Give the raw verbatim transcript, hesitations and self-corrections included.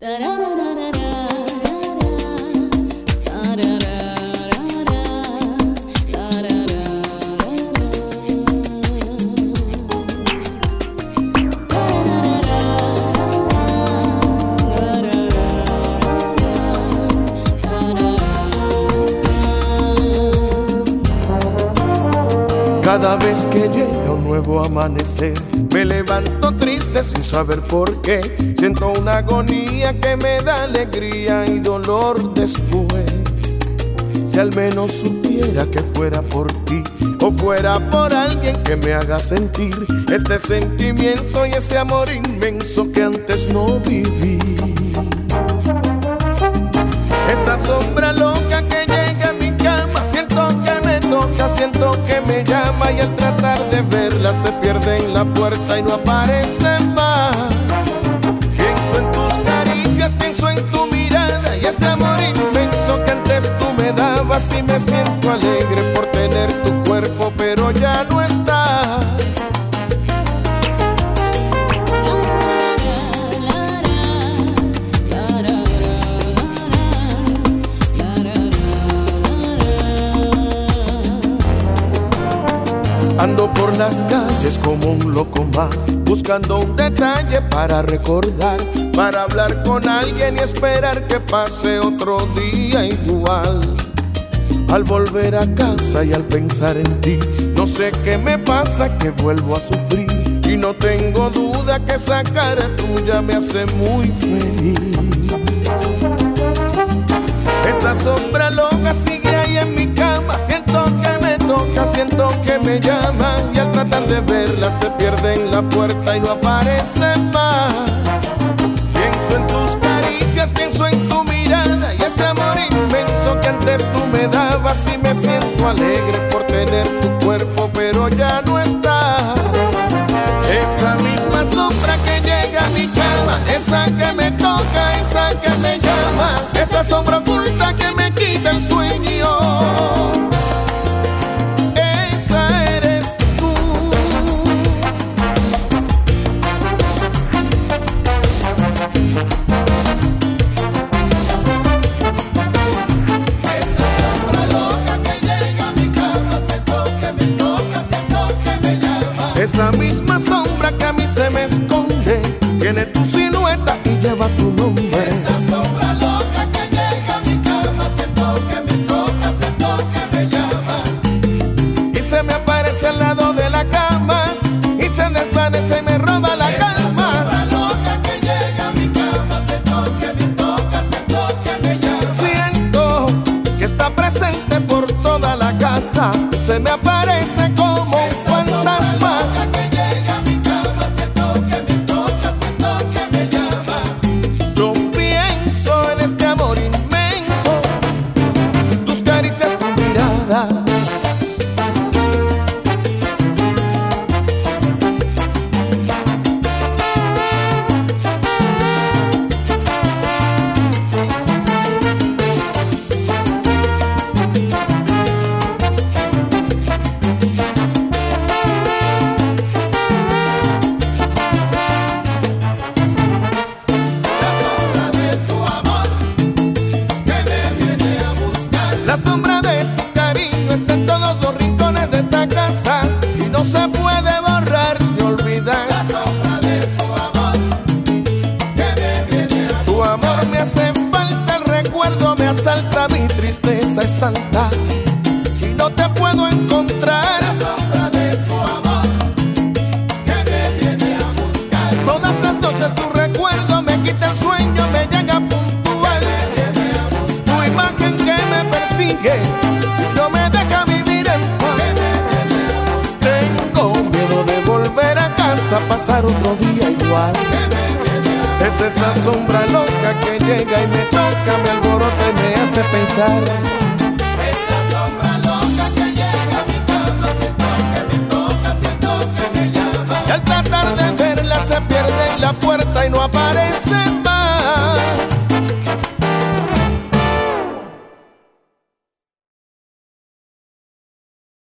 Cada vez que llega un nuevo amanecer, me levanto triste sin saber por qué. Siento una agonía que me da alegría y dolor después. Si al menos supiera que fuera por ti, o fuera por alguien que me haga sentir este sentimiento y ese amor inmenso que antes no viví. Esa sombra loca que llega a mi cama, siento que me toca, siento que me llama, y al tratar de verla se pierde en la puerta y no aparece más. Pienso en tus caricias, pienso en tu mirada y ese amor inmenso que antes tú me dabas, y me siento alegre por tener tu cuerpo, pero ya no estás. Ando por las calles como un loco más, buscando un detalle para recordar, para hablar con alguien y esperar que pase otro día igual. Al volver a casa y al pensar en ti, no sé qué me pasa, que vuelvo a sufrir, y no tengo duda que esa cara tuya me hace muy feliz. Esa sombra loca sigue ahí en mi cama, siento que me toca, siento que me llama, y al tratar de verla se pierde en la puerta y no aparece más. Pienso en tus caricias, pienso en tu mirada y ese amor inmenso que antes tú me dabas, y me siento alegre por tener tu cuerpo, pero ya no estás. Esa misma sombra que llega a mi cama, esa que me toca, esa que me llama, esa sombra oculta que me quita el sueño, esa eres tú. Esa sombra loca que llega a mi cama, siento que me toca, siento que me llama, esa misma sombra que a mí se me esconde, tiene tu silueta y lleva tu nombre. Esa sombra loca que llega a mi cama, siento que me toca, siento que me llama, y se me aparece al lado de la cama, y se desvanece y me roba la calma. Esa sombra loca que llega a mi cama, siento que me toca, siento que me llama, siento que está presente por toda la casa, se me aparece como un fantasma. La sombra de tu cariño está en todos los rincones de esta casa y no se puede borrar ni olvidar. La sombra de tu amor que me viene a buscar. Tu amor me hace falta, el recuerdo me asalta, mi tristeza es tanta y no te puedo encontrar. La sombra de tu amor que me viene a buscar. Todas las noches tu recuerdo me quita el sueño, me llega puntual. Tu imagen que me persigue, no me deja vivir en paz. Tengo miedo de volver a casa, pasar otro día igual. Es esa sombra loca que llega y me toca, me alborota y me hace pensar.